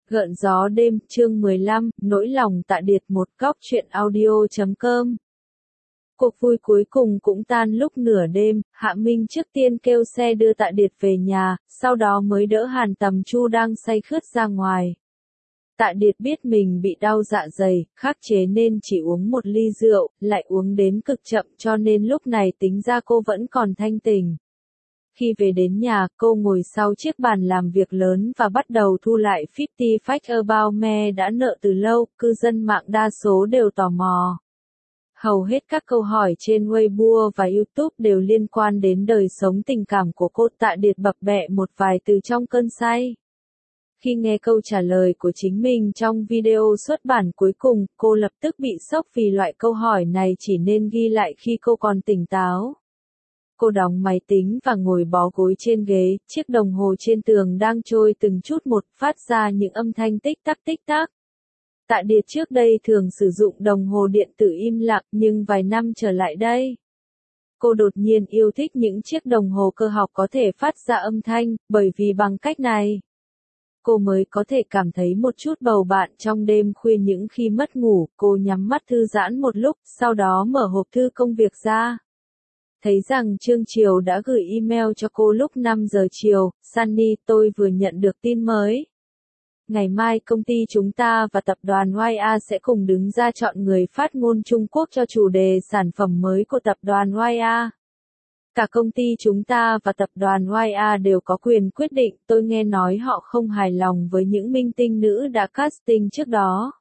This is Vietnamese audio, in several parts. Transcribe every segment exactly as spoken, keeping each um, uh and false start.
Gợn gió đêm, chương mười lăm, nỗi lòng Tạ Điệt. Một góc truyện audio chấm com. Cuộc vui cuối cùng cũng tan lúc nửa đêm, Hạ Minh trước tiên kêu xe đưa Tạ Điệt về nhà, sau đó mới đỡ Hàn Tầm Chu đang say khướt ra ngoài. Tạ Điệt biết mình bị đau dạ dày, khắc chế nên chỉ uống một ly rượu, lại uống đến cực chậm cho nên lúc này tính ra cô vẫn còn thanh tỉnh. Khi về đến nhà, cô ngồi sau chiếc bàn làm việc lớn và bắt đầu thu lại fifty Facts About Me đã nợ từ lâu, cư dân mạng đa số đều tò mò. Hầu hết các câu hỏi trên Weibo và YouTube đều liên quan đến đời sống tình cảm của cô. Tạ Điệt bập bẹ một vài từ trong cơn say. Khi nghe câu trả lời của chính mình trong video xuất bản cuối cùng, cô lập tức bị sốc vì loại câu hỏi này chỉ nên ghi lại khi cô còn tỉnh táo. Cô đóng máy tính và ngồi bó gối trên ghế, chiếc đồng hồ trên tường đang trôi từng chút một, phát ra những âm thanh tích tắc tích tắc. Tạ Điệt trước đây thường sử dụng đồng hồ điện tử im lặng, nhưng vài năm trở lại đây, cô đột nhiên yêu thích những chiếc đồng hồ cơ học có thể phát ra âm thanh, bởi vì bằng cách này, cô mới có thể cảm thấy một chút bầu bạn trong đêm khuya. Những khi mất ngủ, cô nhắm mắt thư giãn một lúc, sau đó mở hộp thư công việc ra. Thấy rằng Trương Triều đã gửi email cho cô lúc năm giờ chiều, Sunny, tôi vừa nhận được tin mới. Ngày mai công ty chúng ta và tập đoàn Y A sẽ cùng đứng ra chọn người phát ngôn Trung Quốc cho chủ đề sản phẩm mới của tập đoàn Y A. Cả công ty chúng ta và tập đoàn Y A đều có quyền quyết định, tôi nghe nói họ không hài lòng với những minh tinh nữ đã casting trước đó.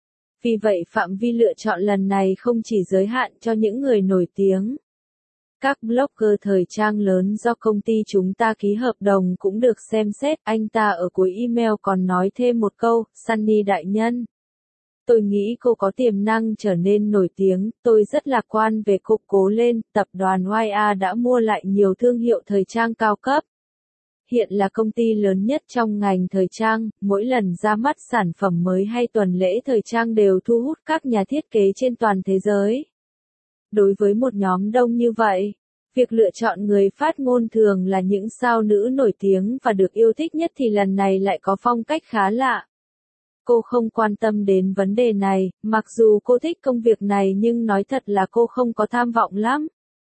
Vì vậy phạm vi lựa chọn lần này không chỉ giới hạn cho những người nổi tiếng. Các blogger thời trang lớn do công ty chúng ta ký hợp đồng cũng được xem xét. Anh ta ở cuối email còn nói thêm một câu, Sunny đại nhân. Tôi nghĩ cô có tiềm năng trở nên nổi tiếng, tôi rất lạc quan về cô, cố lên. Tập đoàn Y A đã mua lại nhiều thương hiệu thời trang cao cấp. Hiện là công ty lớn nhất trong ngành thời trang, mỗi lần ra mắt sản phẩm mới hay tuần lễ thời trang đều thu hút các nhà thiết kế trên toàn thế giới. Đối với một nhóm đông như vậy, việc lựa chọn người phát ngôn thường là những sao nữ nổi tiếng và được yêu thích nhất thì lần này lại có phong cách khá lạ. Cô không quan tâm đến vấn đề này, mặc dù cô thích công việc này nhưng nói thật là cô không có tham vọng lắm.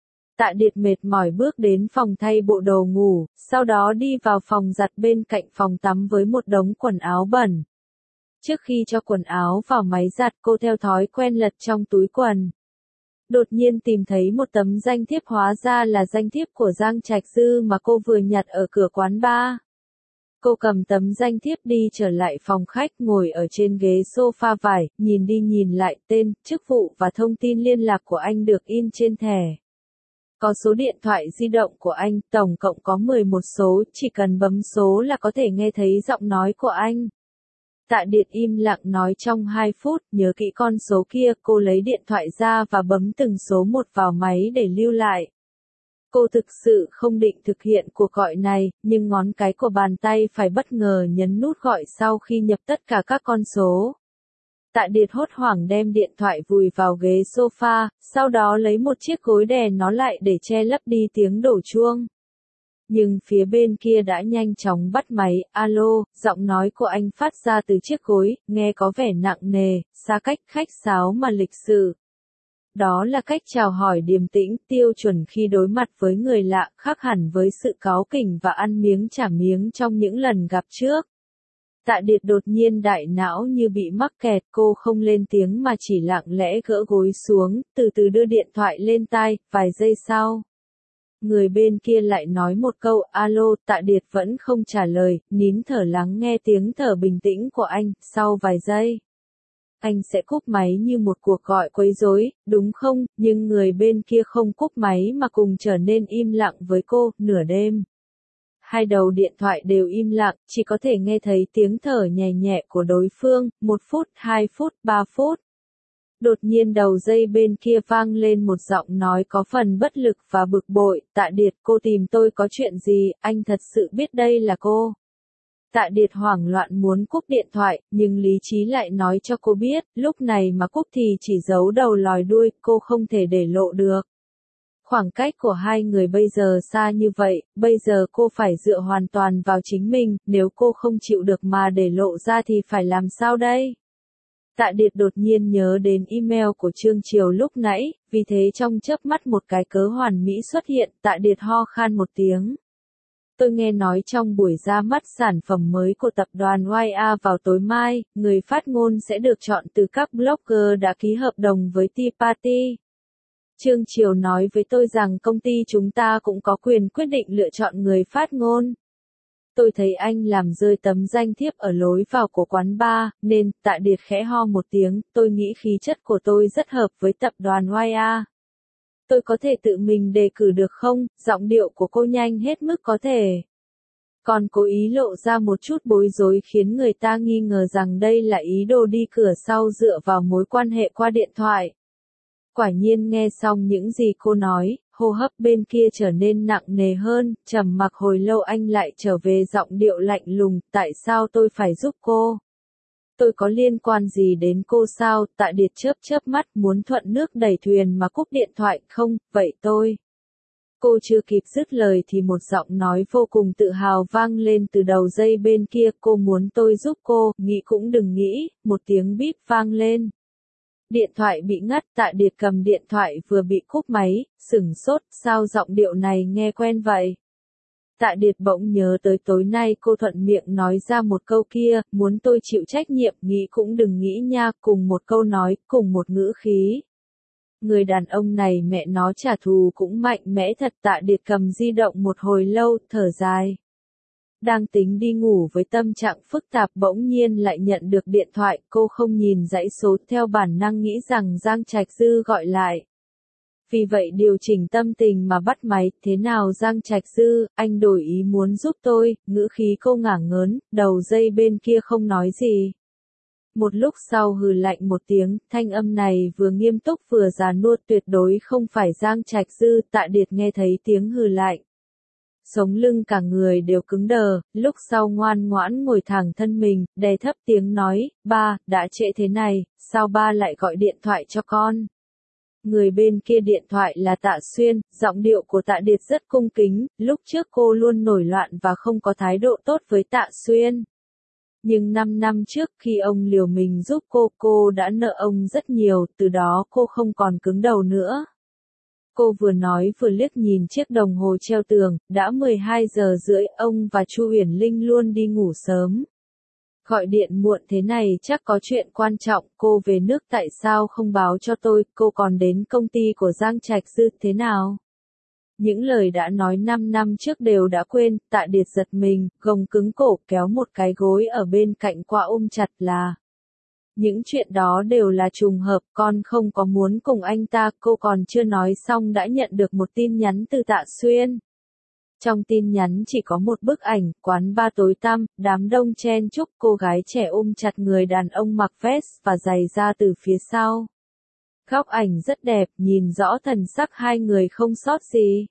Tạ Điệt mệt mỏi bước đến phòng thay bộ đồ ngủ, sau đó đi vào phòng giặt bên cạnh phòng tắm với một đống quần áo bẩn. Trước khi cho quần áo vào máy giặt, cô theo thói quen lật trong túi quần. Đột nhiên tìm thấy một tấm danh thiếp, hóa ra là danh thiếp của Giang Trạch Dư mà cô vừa nhặt ở cửa quán bar. Cô cầm tấm danh thiếp đi trở lại phòng khách, ngồi ở trên ghế sofa vải, nhìn đi nhìn lại, tên, chức vụ và thông tin liên lạc của anh được in trên thẻ. Có số điện thoại di động của anh, tổng cộng có mười một số, chỉ cần bấm số là có thể nghe thấy giọng nói của anh. Tạ Điệt im lặng nói trong hai phút, nhớ kỹ con số kia. Cô lấy điện thoại ra và bấm từng số một vào máy để lưu lại. Cô thực sự không định thực hiện cuộc gọi này, nhưng ngón cái của bàn tay phải bất ngờ nhấn nút gọi sau khi nhập tất cả các con số. Tạ Điệt hốt hoảng đem điện thoại vùi vào ghế sofa, sau đó lấy một chiếc gối đè nó lại để che lấp đi tiếng đổ chuông. Nhưng phía bên kia đã nhanh chóng bắt máy. Alo, giọng nói của anh phát ra từ chiếc gối, nghe có vẻ nặng nề, xa cách, khách sáo mà lịch sự. Đó là cách chào hỏi điềm tĩnh, tiêu chuẩn khi đối mặt với người lạ, khác hẳn với sự cáu kỉnh và ăn miếng trả miếng trong những lần gặp trước. Tạ Điệt đột nhiên đại não như bị mắc kẹt, cô không lên tiếng mà chỉ lặng lẽ gỡ gối xuống, từ từ đưa điện thoại lên tai. Vài giây sau, người bên kia lại nói một câu, alo. Tạ Điệt vẫn không trả lời, nín thở lắng nghe tiếng thở bình tĩnh của anh. Sau vài giây, anh sẽ cúp máy như một cuộc gọi quấy rối, đúng không? Nhưng người bên kia không cúp máy mà cùng trở nên im lặng với cô. Nửa đêm, hai đầu điện thoại đều im lặng, chỉ có thể nghe thấy tiếng thở nhẹ nhẹ của đối phương. Một phút, hai phút, ba phút. Đột nhiên đầu dây bên kia vang lên một giọng nói có phần bất lực và bực bội. Tạ Điệt, cô tìm tôi có chuyện gì? Anh thật sự biết đây là cô. Tạ Điệt hoảng loạn muốn cúp điện thoại, nhưng lý trí lại nói cho cô biết, lúc này mà cúp thì chỉ giấu đầu lòi đuôi, cô không thể để lộ được. Khoảng cách của hai người bây giờ xa như vậy, bây giờ cô phải dựa hoàn toàn vào chính mình, nếu cô không chịu được mà để lộ ra thì phải làm sao đây? Tạ Điệt đột nhiên nhớ đến email của Trương Triều lúc nãy, vì thế trong chớp mắt một cái cớ hoàn mỹ xuất hiện, Tạ Điệt ho khan một tiếng. Tôi nghe nói trong buổi ra mắt sản phẩm mới của tập đoàn Y A vào tối mai, người phát ngôn sẽ được chọn từ các blogger đã ký hợp đồng với Tea Party. Trương Triều nói với tôi rằng công ty chúng ta cũng có quyền quyết định lựa chọn người phát ngôn. Tôi thấy anh làm rơi tấm danh thiếp ở lối vào của quán bar, nên, Tạ Điệt khẽ ho một tiếng, tôi nghĩ khí chất của tôi rất hợp với tập đoàn Y A. Tôi có thể tự mình đề cử được không? Giọng điệu của cô nhanh hết mức có thể. Còn cố ý lộ ra một chút bối rối khiến người ta nghi ngờ rằng đây là ý đồ đi cửa sau dựa vào mối quan hệ qua điện thoại. Quả nhiên nghe xong những gì cô nói, hô hấp bên kia trở nên nặng nề hơn, trầm mặc hồi lâu anh lại trở về giọng điệu lạnh lùng, tại sao tôi phải giúp cô? Tôi có liên quan gì đến cô sao? Tạ Điệt chớp chớp mắt muốn thuận nước đẩy thuyền mà cúp điện thoại, không, vậy tôi. Cô chưa kịp dứt lời thì một giọng nói vô cùng tự hào vang lên từ đầu dây bên kia, cô muốn tôi giúp cô, nghĩ cũng đừng nghĩ, một tiếng bíp vang lên. Điện thoại bị ngắt, Tạ Điệt cầm điện thoại vừa bị cúp máy, sửng sốt, sao giọng điệu này nghe quen vậy? Tạ Điệt bỗng nhớ tới tối nay cô thuận miệng nói ra một câu kia, muốn tôi chịu trách nhiệm, nghĩ cũng đừng nghĩ nha, cùng một câu nói, cùng một ngữ khí. Người đàn ông này mẹ nó trả thù cũng mạnh mẽ thật. Tạ Điệt cầm di động một hồi lâu, thở dài. Đang tính đi ngủ với tâm trạng phức tạp bỗng nhiên lại nhận được điện thoại, cô không nhìn dãy số theo bản năng nghĩ rằng Giang Trạch Dư gọi lại. Vì vậy điều chỉnh tâm tình mà bắt máy, thế nào Giang Trạch Dư, anh đổi ý muốn giúp tôi, ngữ khí cô ngả ngớn, đầu dây bên kia không nói gì. Một lúc sau hừ lạnh một tiếng, thanh âm này vừa nghiêm túc vừa già nua tuyệt đối không phải Giang Trạch Dư. Tạ Điệt nghe thấy tiếng hừ lạnh. Sống lưng cả người đều cứng đờ, lúc sau ngoan ngoãn ngồi thẳng thân mình, đè thấp tiếng nói, ba, đã trễ thế này, sao ba lại gọi điện thoại cho con? Người bên kia điện thoại là Tạ Xuyên, giọng điệu của Tạ Điệt rất cung kính, lúc trước cô luôn nổi loạn và không có thái độ tốt với Tạ Xuyên. Nhưng năm năm trước khi ông liều mình giúp cô, cô đã nợ ông rất nhiều, từ đó cô không còn cứng đầu nữa. Cô vừa nói vừa liếc nhìn chiếc đồng hồ treo tường, đã mười hai giờ rưỡi, ông và Chu Uyển Linh luôn đi ngủ sớm. Gọi điện muộn thế này chắc có chuyện quan trọng, cô về nước tại sao không báo cho tôi, cô còn đến công ty của Giang Trạch Dư thế nào? Những lời đã nói năm năm trước đều đã quên. Tạ Điệt giật mình, gồng cứng cổ kéo một cái gối ở bên cạnh qua ôm chặt là. Những chuyện đó đều là trùng hợp, con không có muốn cùng anh ta, cô còn chưa nói xong đã nhận được một tin nhắn từ Tạ Xuyên. Trong tin nhắn chỉ có một bức ảnh, quán bar tối tăm, đám đông chen chúc, cô gái trẻ ôm chặt người đàn ông mặc vest và giày da từ phía sau. Góc ảnh rất đẹp, nhìn rõ thần sắc hai người không sót gì.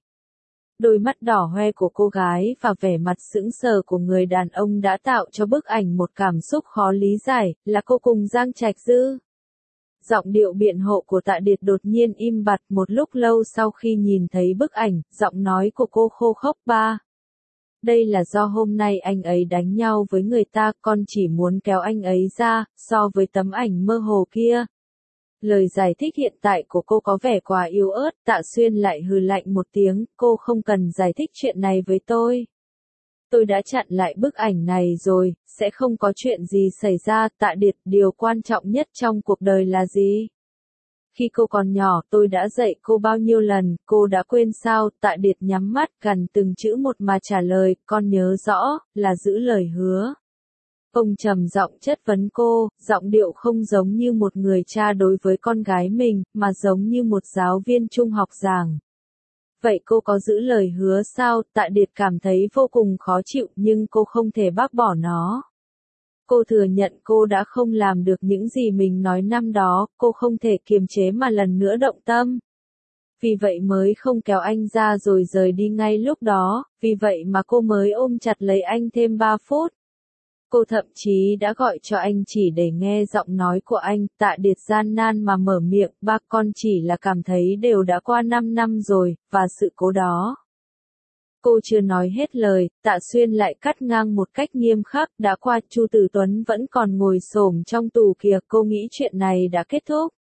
Đôi mắt đỏ hoe của cô gái và vẻ mặt sững sờ của người đàn ông đã tạo cho bức ảnh một cảm xúc khó lý giải, là cô cùng Giang Trạch Dư. Giọng điệu biện hộ của Tạ Điệt đột nhiên im bặt một lúc lâu sau khi nhìn thấy bức ảnh, giọng nói của cô khô khốc ba. Đây là do hôm nay anh ấy đánh nhau với người ta, con chỉ muốn kéo anh ấy ra, so với tấm ảnh mơ hồ kia. Lời giải thích hiện tại của cô có vẻ quá yếu ớt, Tạ Xuyên lại hừ lạnh một tiếng, cô không cần giải thích chuyện này với tôi. Tôi đã chặn lại bức ảnh này rồi, sẽ không có chuyện gì xảy ra. Tạ Điệt, điều quan trọng nhất trong cuộc đời là gì? Khi cô còn nhỏ tôi đã dạy cô bao nhiêu lần, cô đã quên sao? Tạ Điệt nhắm mắt gần từng chữ một mà trả lời, con nhớ rõ, là giữ lời hứa. Ông trầm giọng chất vấn cô, giọng điệu không giống như một người cha đối với con gái mình, mà giống như một giáo viên trung học giảng. Vậy cô có giữ lời hứa sao? Tạ Điệt cảm thấy vô cùng khó chịu nhưng cô không thể bác bỏ nó. Cô thừa nhận cô đã không làm được những gì mình nói năm đó, cô không thể kiềm chế mà lần nữa động tâm. Vì vậy mới không kéo anh ra rồi rời đi ngay lúc đó, vì vậy mà cô mới ôm chặt lấy anh thêm ba phút. Cô thậm chí đã gọi cho anh chỉ để nghe giọng nói của anh. Tạ Điệt gian nan mà mở miệng, ba con chỉ là cảm thấy đều đã qua năm năm rồi, và sự cố đó. Cô chưa nói hết lời, Tạ Xuyên lại cắt ngang một cách nghiêm khắc, đã qua, Chu Tử Tuấn vẫn còn ngồi xổm trong tù kìa, cô nghĩ chuyện này đã kết thúc.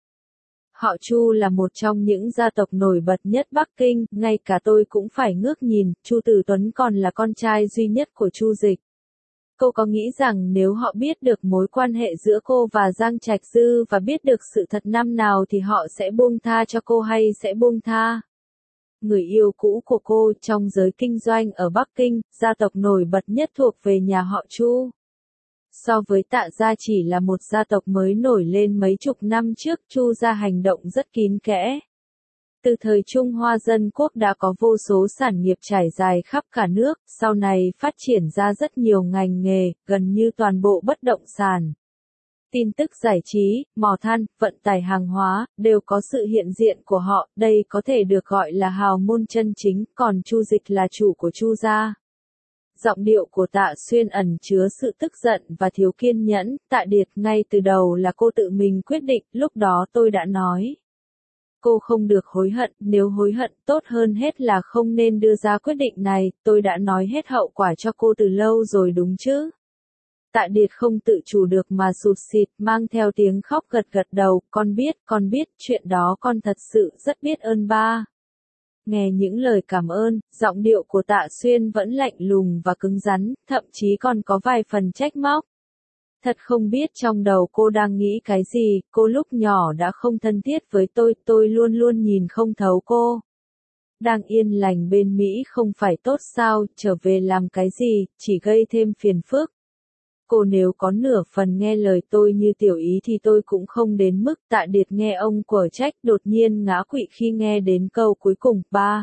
Họ Chu là một trong những gia tộc nổi bật nhất Bắc Kinh, ngay cả tôi cũng phải ngước nhìn, Chu Tử Tuấn còn là con trai duy nhất của Chu Dịch. Cô có nghĩ rằng nếu họ biết được mối quan hệ giữa cô và Giang Trạch Dư và biết được sự thật năm nào thì họ sẽ buông tha cho cô hay sẽ buông tha? Người yêu cũ của cô trong giới kinh doanh ở Bắc Kinh, gia tộc nổi bật nhất thuộc về nhà họ Chu. So với Tạ gia chỉ là một gia tộc mới nổi lên mấy chục năm trước, Chu gia hành động rất kín kẽ. Từ thời Trung Hoa Dân Quốc đã có vô số sản nghiệp trải dài khắp cả nước, sau này phát triển ra rất nhiều ngành nghề, gần như toàn bộ bất động sản. Tin tức giải trí, mỏ than, vận tải hàng hóa, đều có sự hiện diện của họ, đây có thể được gọi là hào môn chân chính, còn Chu Dịch là chủ của Chu gia. Giọng điệu của Tạ Xuyên ẩn chứa sự tức giận và thiếu kiên nhẫn, Tạ Điệt, ngay từ đầu là cô tự mình quyết định, lúc đó tôi đã nói. Cô không được hối hận, nếu hối hận tốt hơn hết là không nên đưa ra quyết định này, tôi đã nói hết hậu quả cho cô từ lâu rồi đúng chứ. Tạ Điệt không tự chủ được mà sụt sịt, mang theo tiếng khóc gật gật đầu, con biết, con biết, chuyện đó con thật sự rất biết ơn ba. Nghe những lời cảm ơn, giọng điệu của Tạ Xuyên vẫn lạnh lùng và cứng rắn, thậm chí còn có vài phần trách móc. Thật không biết trong đầu cô đang nghĩ cái gì, cô lúc nhỏ đã không thân thiết với tôi, tôi luôn luôn nhìn không thấu cô. Đang yên lành bên Mỹ không phải tốt sao, trở về làm cái gì, chỉ gây thêm phiền phức. Cô nếu có nửa phần nghe lời tôi như tiểu ý thì tôi cũng không đến mức. Tạ Điệt nghe ông quở trách, đột nhiên ngã quỵ khi nghe đến câu cuối cùng, ba.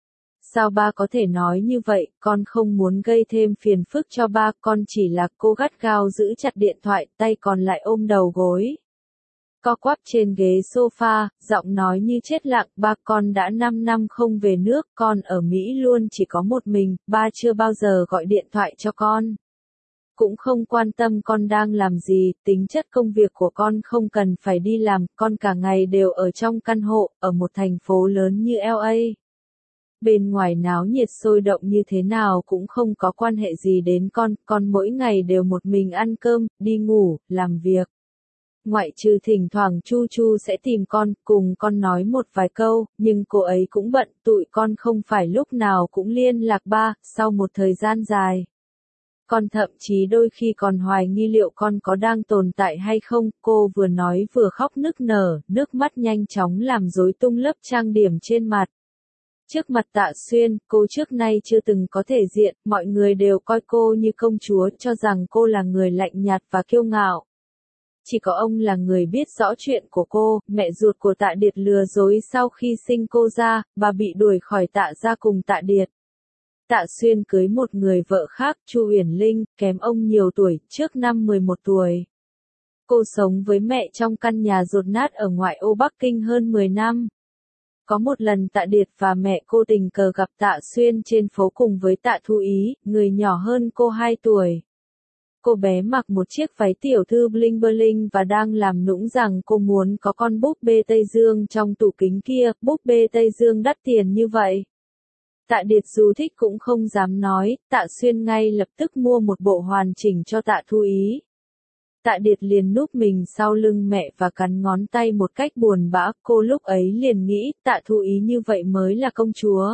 Sao ba có thể nói như vậy, con không muốn gây thêm phiền phức cho ba, con chỉ là cô gắt gao giữ chặt điện thoại, tay còn lại ôm đầu gối. Co quắp trên ghế sofa, giọng nói như chết lặng, ba con đã năm năm không về nước, con ở Mỹ luôn chỉ có một mình, ba chưa bao giờ gọi điện thoại cho con. Cũng không quan tâm con đang làm gì, tính chất công việc của con không cần phải đi làm, con cả ngày đều ở trong căn hộ, ở một thành phố lớn như L A. Bên ngoài náo nhiệt sôi động như thế nào cũng không có quan hệ gì đến con, con mỗi ngày đều một mình ăn cơm, đi ngủ, làm việc. Ngoại trừ thỉnh thoảng Chu Chu sẽ tìm con, cùng con nói một vài câu, nhưng cô ấy cũng bận, tụi con không phải lúc nào cũng liên lạc ba, sau một thời gian dài. Con thậm chí đôi khi còn hoài nghi liệu con có đang tồn tại hay không, cô vừa nói vừa khóc nức nở, nước mắt nhanh chóng làm rối tung lớp trang điểm trên mặt. Trước mặt Tạ Xuyên, cô trước nay chưa từng có thể diện, mọi người đều coi cô như công chúa, cho rằng cô là người lạnh nhạt và kiêu ngạo. Chỉ có ông là người biết rõ chuyện của cô, mẹ ruột của Tạ Điệt lừa dối sau khi sinh cô ra, bà bị đuổi khỏi Tạ gia cùng Tạ Điệt. Tạ Xuyên cưới một người vợ khác, Chu Uyển Linh, kém ông nhiều tuổi, trước năm mười một tuổi. Cô sống với mẹ trong căn nhà dột nát ở ngoại ô Bắc Kinh hơn mười năm. Có một lần Tạ Điệt và mẹ cô tình cờ gặp Tạ Xuyên trên phố cùng với Tạ Thu Ý, người nhỏ hơn cô hai tuổi. Cô bé mặc một chiếc váy tiểu thư bling bling và đang làm nũng rằng cô muốn có con búp bê Tây Dương trong tủ kính kia, búp bê Tây Dương đắt tiền như vậy. Tạ Điệt dù thích cũng không dám nói, Tạ Xuyên ngay lập tức mua một bộ hoàn chỉnh cho Tạ Thu Ý. Tạ Điệt liền núp mình sau lưng mẹ và cắn ngón tay một cách buồn bã, cô lúc ấy liền nghĩ, Tạ Thu Ý như vậy mới là công chúa.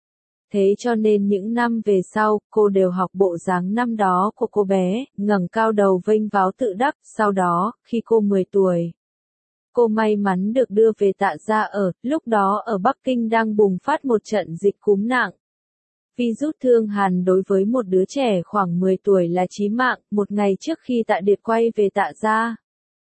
Thế cho nên những năm về sau, cô đều học bộ dáng năm đó của cô bé, ngẩng cao đầu vênh váo tự đắc, sau đó, khi cô mười tuổi. Cô may mắn được đưa về Tạ gia ở, lúc đó ở Bắc Kinh đang bùng phát một trận dịch cúm nặng. Virus thương hàn đối với một đứa trẻ khoảng mười tuổi là chí mạng, một ngày trước khi Tạ Điệt quay về Tạ gia.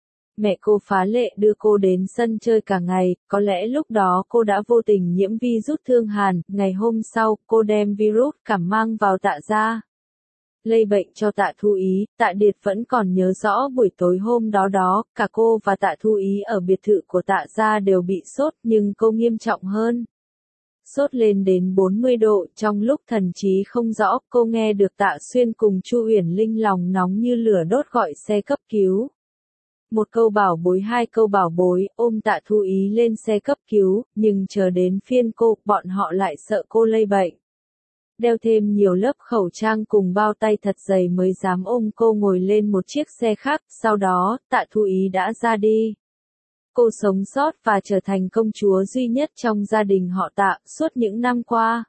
Mẹ cô phá lệ đưa cô đến sân chơi cả ngày, có lẽ lúc đó cô đã vô tình nhiễm virus thương hàn, ngày hôm sau, cô đem virus cảm mang vào Tạ gia. Lây bệnh cho Tạ Thu Ý, Tạ Điệt vẫn còn nhớ rõ buổi tối hôm đó đó, cả cô và Tạ Thu Ý ở biệt thự của Tạ gia đều bị sốt, nhưng cô nghiêm trọng hơn. sốt lên đến bốn mươi độ, trong lúc thần trí không rõ, cô nghe được Tạ Xuyên cùng Chu Uyển Linh lòng nóng như lửa đốt gọi xe cấp cứu. Một câu bảo bối hai câu bảo bối, ôm Tạ Thu Ý lên xe cấp cứu, nhưng chờ đến phiên cô, bọn họ lại sợ cô lây bệnh. Đeo thêm nhiều lớp khẩu trang cùng bao tay thật dày mới dám ôm cô ngồi lên một chiếc xe khác, sau đó, Tạ Thu Ý đã ra đi. Cô sống sót và trở thành công chúa duy nhất trong gia đình họ Tạ, suốt những năm qua.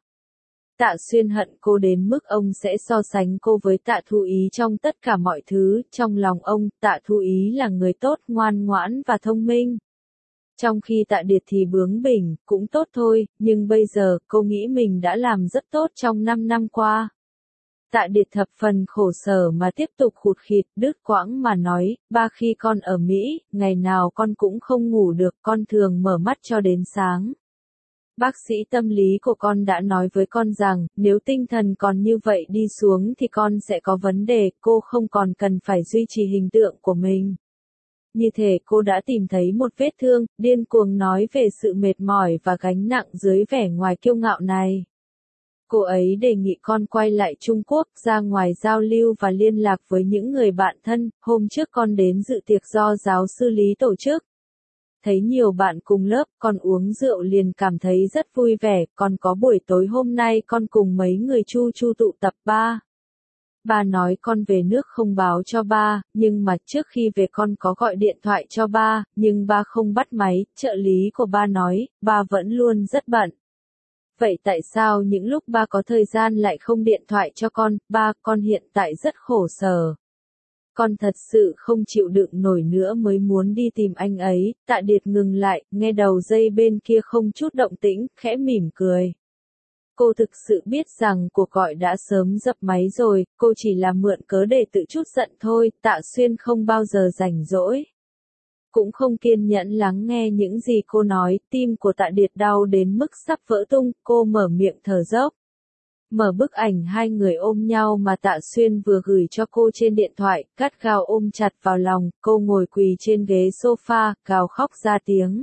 Tạ Xuyên hận cô đến mức ông sẽ so sánh cô với Tạ Thu Ý trong tất cả mọi thứ, trong lòng ông, Tạ Thu Ý là người tốt, ngoan ngoãn và thông minh. Trong khi Tạ Điệt thì bướng bỉnh, cũng tốt thôi, nhưng bây giờ, cô nghĩ mình đã làm rất tốt trong năm năm qua. Tạ Điệt thập phần khổ sở mà tiếp tục khụt khịt, đứt quãng mà nói, ba khi con ở Mỹ, ngày nào con cũng không ngủ được, con thường mở mắt cho đến sáng. Bác sĩ tâm lý của con đã nói với con rằng, nếu tinh thần còn như vậy đi xuống thì con sẽ có vấn đề, cô không còn cần phải duy trì hình tượng của mình. Như thể cô đã tìm thấy một vết thương, điên cuồng nói về sự mệt mỏi và gánh nặng dưới vẻ ngoài kiêu ngạo này. Cô ấy đề nghị con quay lại Trung Quốc, ra ngoài giao lưu và liên lạc với những người bạn thân, hôm trước con đến dự tiệc do giáo sư Lý tổ chức. Thấy nhiều bạn cùng lớp, con uống rượu liền cảm thấy rất vui vẻ, còn có buổi tối hôm nay con cùng mấy người chu chu tụ tập ba. Ba nói con về nước không báo cho ba, nhưng mà trước khi về con có gọi điện thoại cho ba, nhưng ba không bắt máy, trợ lý của ba nói, ba vẫn luôn rất bận. Vậy tại sao những lúc ba có thời gian lại không điện thoại cho con, ba, con hiện tại rất khổ sở. Con thật sự không chịu đựng nổi nữa mới muốn đi tìm anh ấy. Tạ Điệt ngừng lại, nghe đầu dây bên kia không chút động tĩnh, khẽ mỉm cười. Cô thực sự biết rằng cuộc gọi đã sớm dập máy rồi, cô chỉ là mượn cớ để tự chút giận thôi. Tạ Xuyên không bao giờ rảnh rỗi, cũng không kiên nhẫn lắng nghe những gì cô nói, tim của Tạ Điệt đau đến mức sắp vỡ tung, cô mở miệng thở dốc. Mở bức ảnh hai người ôm nhau mà Tạ Xuyên vừa gửi cho cô trên điện thoại, gắt gao ôm chặt vào lòng, cô ngồi quỳ trên ghế sofa, gào khóc ra tiếng.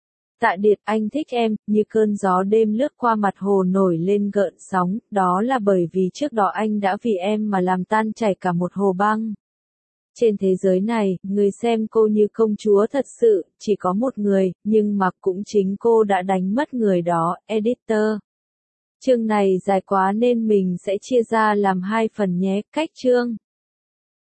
Tạ Điệt, anh thích em, như cơn gió đêm lướt qua mặt hồ nổi lên gợn sóng, đó là bởi vì trước đó anh đã vì em mà làm tan chảy cả một hồ băng. Trên thế giới này, người xem cô như công chúa thật sự, chỉ có một người, nhưng mà cũng chính cô đã đánh mất người đó, editor. Chương này dài quá nên mình sẽ chia ra làm hai phần nhé, cách chương.